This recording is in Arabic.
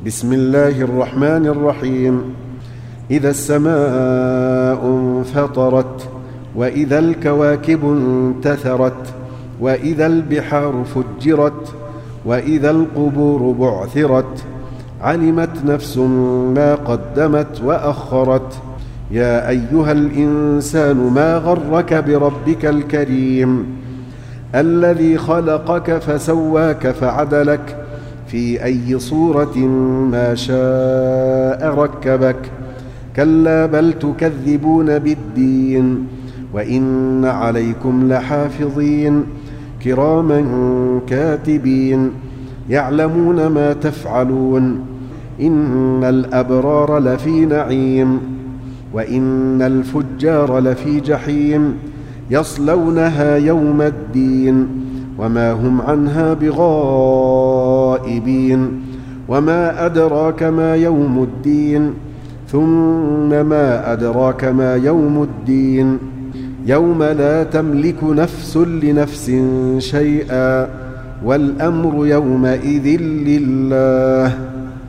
بسم الله الرحمن الرحيم. إذا السماء انفطرت، وإذا الكواكب انتثرت، وإذا البحار فجرت، وإذا القبور بعثرت، علمت نفس ما قدمت وأخرت. يا أيها الإنسان ما غرك بربك الكريم الذي خلقك فسواك فعدلك في أي صورة ما شاء ركبك. كلا بل تكذبون بالدين، وإن عليكم لحافظين كراما كاتبين يعلمون ما تفعلون. إن الأبرار لفي نعيم، وإن الفجار لفي جحيم يصلونها يوم الدين وما هم عنها بغائبين. وما أدراك ما يوم الدين، ثم ما أدراك ما يوم الدين. يوم لا تملك نفس لنفس شيئا، والأمر يومئذ لله.